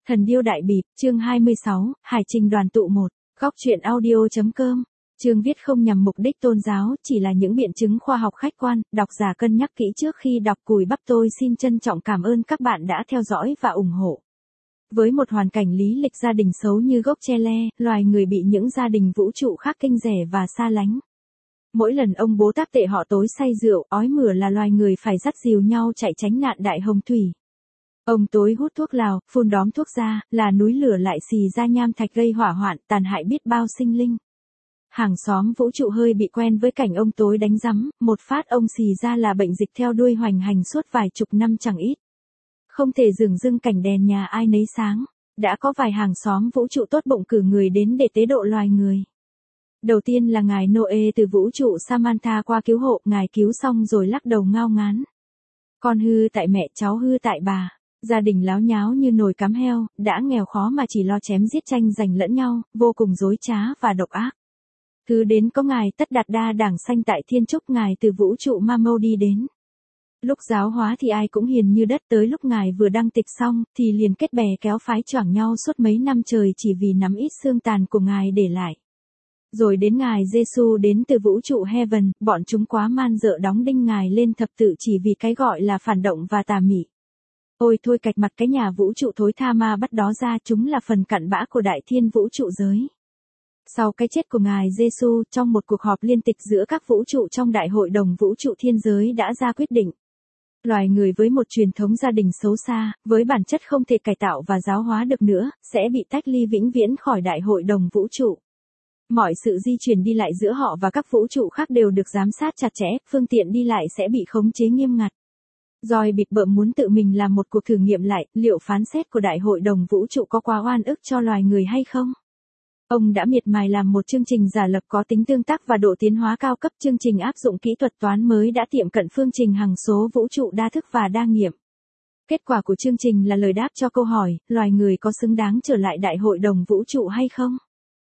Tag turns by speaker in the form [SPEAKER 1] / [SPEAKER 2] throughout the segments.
[SPEAKER 1] Thần điêu đại bịp, chương 26, Hải trình đoàn tụ 1, góc truyện audio.com. Chương viết không nhằm mục đích tôn giáo, chỉ là những biện chứng khoa học khách quan, độc giả cân nhắc kỹ trước khi đọc Cùi Bắp. Tôi xin trân trọng cảm ơn các bạn đã theo dõi và ủng hộ. Với một hoàn cảnh lý lịch gia đình xấu như gốc tre le, loài người bị những gia đình vũ trụ khác kinh rẻ và xa lánh. Mỗi lần ông bố táp tệ họ tối say rượu, ói mửa là loài người phải dắt dìu nhau chạy tránh nạn đại hồng thủy. Ông tối hút thuốc lào, phun đóm thuốc ra, là núi lửa lại xì ra nham thạch gây hỏa hoạn, tàn hại biết bao sinh linh. Hàng xóm vũ trụ hơi bị quen với cảnh ông tối đánh rắm, một phát ông xì ra là bệnh dịch theo đuôi hoành hành suốt vài chục năm chẳng ít. Không thể dửng dưng cảnh đèn nhà ai nấy sáng, đã có vài hàng xóm vũ trụ tốt bụng cử người đến để tế độ loài người. Đầu tiên là ngài Noe từ vũ trụ Samantha qua cứu hộ, ngài cứu xong rồi lắc đầu ngao ngán. Con hư tại mẹ, cháu hư tại bà. Gia đình láo nháo như nồi cám heo, đã nghèo khó mà chỉ lo chém giết tranh giành lẫn nhau, vô cùng dối trá và độc ác. Thứ đến có ngài Tất Đạt Đa đảng sanh tại thiên trúc, ngài từ vũ trụ Mamo đi đến. Lúc giáo hóa thì ai cũng hiền như đất, tới lúc ngài vừa đăng tịch xong, thì liền kết bè kéo phái choảng nhau suốt mấy năm trời chỉ vì nắm ít xương tàn của ngài để lại. Rồi đến ngài Giêsu đến từ vũ trụ Heaven, bọn chúng quá man dợ đóng đinh ngài lên thập tự chỉ vì cái gọi là phản động và tà mị. Ôi thôi, cạch mặt cái nhà vũ trụ thối tha ma bắt đó ra, chúng là phần cặn bã của đại thiên vũ trụ giới. Sau cái chết của ngài Giêsu, trong một cuộc họp liên tịch giữa các vũ trụ trong đại hội đồng vũ trụ thiên giới đã ra quyết định. Loài người với một truyền thống gia đình xấu xa, với bản chất không thể cải tạo và giáo hóa được nữa, sẽ bị tách ly vĩnh viễn khỏi đại hội đồng vũ trụ. Mọi sự di chuyển đi lại giữa họ và các vũ trụ khác đều được giám sát chặt chẽ, phương tiện đi lại sẽ bị khống chế nghiêm ngặt. Rồi bịp bợm muốn tự mình làm một cuộc thử nghiệm lại, liệu phán xét của đại hội đồng vũ trụ có quá oan ức cho loài người hay không? Ông đã miệt mài làm một chương trình giả lập có tính tương tác và độ tiến hóa cao cấp. Chương trình áp dụng kỹ thuật toán mới đã tiệm cận phương trình hằng số vũ trụ đa thức và đa nghiệm. Kết quả của chương trình là lời đáp cho câu hỏi, loài người có xứng đáng trở lại đại hội đồng vũ trụ hay không?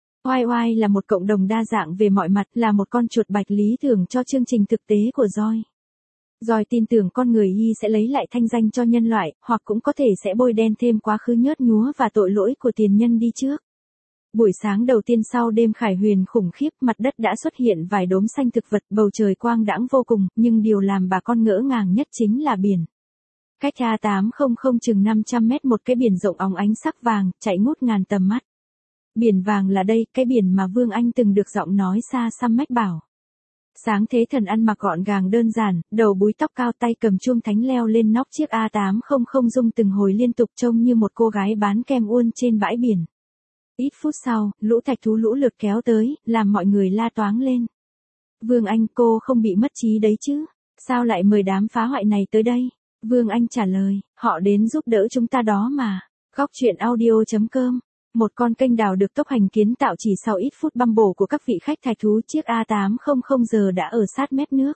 [SPEAKER 1] YY là một cộng đồng đa dạng về mọi mặt, là một con chuột bạch lý tưởng cho chương trình thực tế của Joy. Joy tin tưởng con người y sẽ lấy lại thanh danh cho nhân loại, hoặc cũng có thể sẽ bôi đen thêm quá khứ nhớt nhúa và tội lỗi của tiền nhân đi trước. Buổi sáng đầu tiên sau đêm khải huyền khủng khiếp, mặt đất đã xuất hiện vài đốm xanh thực vật, bầu trời quang đãng vô cùng, nhưng điều làm bà con ngỡ ngàng nhất chính là biển. Cách A800 chừng 500 mét một cái biển rộng óng ánh sắc vàng, chạy ngút ngàn tầm mắt. Biển vàng là đây, cái biển mà Vương Anh từng được giọng nói xa xăm mách bảo. Sáng thế thần ăn mặc gọn gàng đơn giản, đầu búi tóc cao, tay cầm chuông thánh leo lên nóc chiếc A800 rung từng hồi liên tục, trông như một cô gái bán kem uôn trên bãi biển. Ít phút sau, lũ thạch thú lũ lượt kéo tới, làm mọi người la toáng lên. Vương Anh, cô không bị mất trí đấy chứ? Sao lại mời đám phá hoại này tới đây? Vương Anh trả lời, họ đến giúp đỡ chúng ta đó mà. Góc truyện audio.com. Một con kênh đào được tốc hành kiến tạo chỉ sau ít phút băm bổ của các vị khách thạch thú, chiếc A800 giờ đã ở sát mép nước.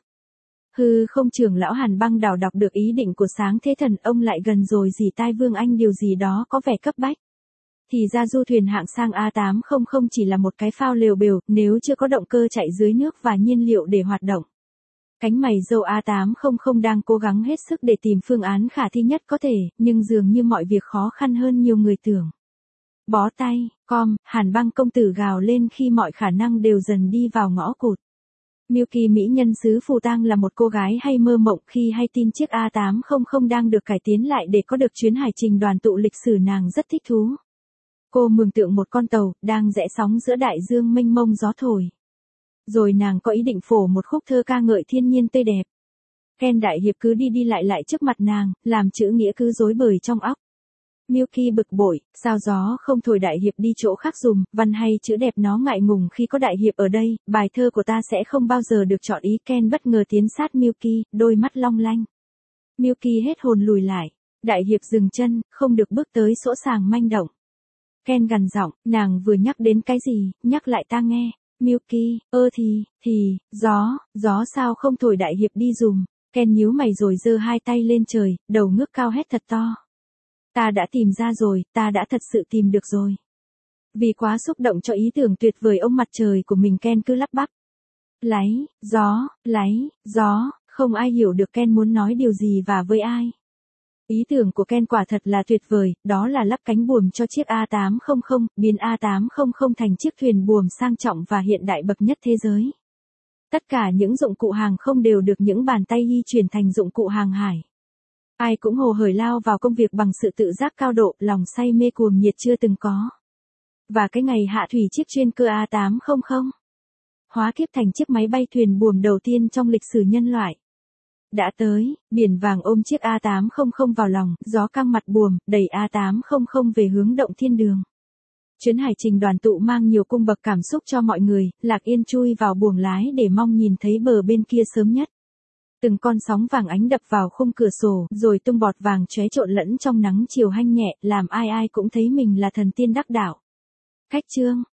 [SPEAKER 1] Hư không, trưởng lão Hàn Băng đào đọc được ý định của sáng thế thần, ông lại gần rồi dì tai Vương Anh điều gì đó có vẻ cấp bách. Thì ra du thuyền hạng sang A800 chỉ là một cái phao lều bều, nếu chưa có động cơ chạy dưới nước và nhiên liệu để hoạt động. Cánh mày râu A800 đang cố gắng hết sức để tìm phương án khả thi nhất có thể, nhưng dường như mọi việc khó khăn hơn nhiều người tưởng. Bó tay, Hàn Băng công tử gào lên khi mọi khả năng đều dần đi vào ngõ cụt. Milky mỹ nhân xứ Phù Tang là một cô gái hay mơ mộng, khi hay tin chiếc A800 đang được cải tiến lại để có được chuyến hải trình đoàn tụ lịch sử, nàng rất thích thú. Cô mường tượng một con tàu, đang rẽ sóng giữa đại dương mênh mông gió thổi. Rồi nàng có ý định phổ một khúc thơ ca ngợi thiên nhiên tươi đẹp. Ken đại hiệp cứ đi lại trước mặt nàng, làm chữ nghĩa cứ rối bời trong óc. Milky bực bội, sao gió không thổi đại hiệp đi chỗ khác dùm, văn hay chữ đẹp nó ngại ngùng khi có đại hiệp ở đây, bài thơ của ta sẽ không bao giờ được chọn ý. Ken bất ngờ tiến sát Milky, đôi mắt long lanh. Milky hết hồn lùi lại. Đại hiệp dừng chân, không được bước tới sỗ sàng manh động. Ken gằn giọng, nàng vừa nhắc đến cái gì, nhắc lại ta nghe. Milky, gió sao không thổi đại hiệp đi dùm. Ken nhíu mày rồi giơ hai tay lên trời, đầu ngước cao hét thật to. Ta đã tìm ra rồi, ta đã thật sự tìm được rồi. Vì quá xúc động cho ý tưởng tuyệt vời ông mặt trời của mình, Ken cứ lắp bắp. Láy, gió, không ai hiểu được Ken muốn nói điều gì và với ai. Ý tưởng của Ken quả thật là tuyệt vời, đó là lắp cánh buồm cho chiếc A800, biến A800 thành chiếc thuyền buồm sang trọng và hiện đại bậc nhất thế giới. Tất cả những dụng cụ hàng không đều được những bàn tay y chuyển thành dụng cụ hàng hải. Ai cũng hồ hởi lao vào công việc bằng sự tự giác cao độ, lòng say mê cuồng nhiệt chưa từng có. Và cái ngày hạ thủy chiếc chuyên cơ A800 hóa kiếp thành chiếc máy bay thuyền buồm đầu tiên trong lịch sử nhân loại. Đã tới, biển vàng ôm chiếc A800 vào lòng, gió căng mặt buồm, đẩy A800 về hướng động thiên đường. Chuyến hải trình đoàn tụ mang nhiều cung bậc cảm xúc cho mọi người, Lạc Yên chui vào buồng lái để mong nhìn thấy bờ bên kia sớm nhất. Từng con sóng vàng ánh đập vào khung cửa sổ, rồi tung bọt vàng chóe trộn lẫn trong nắng chiều hanh nhẹ, làm ai ai cũng thấy mình là thần tiên đắc đạo. Khách trương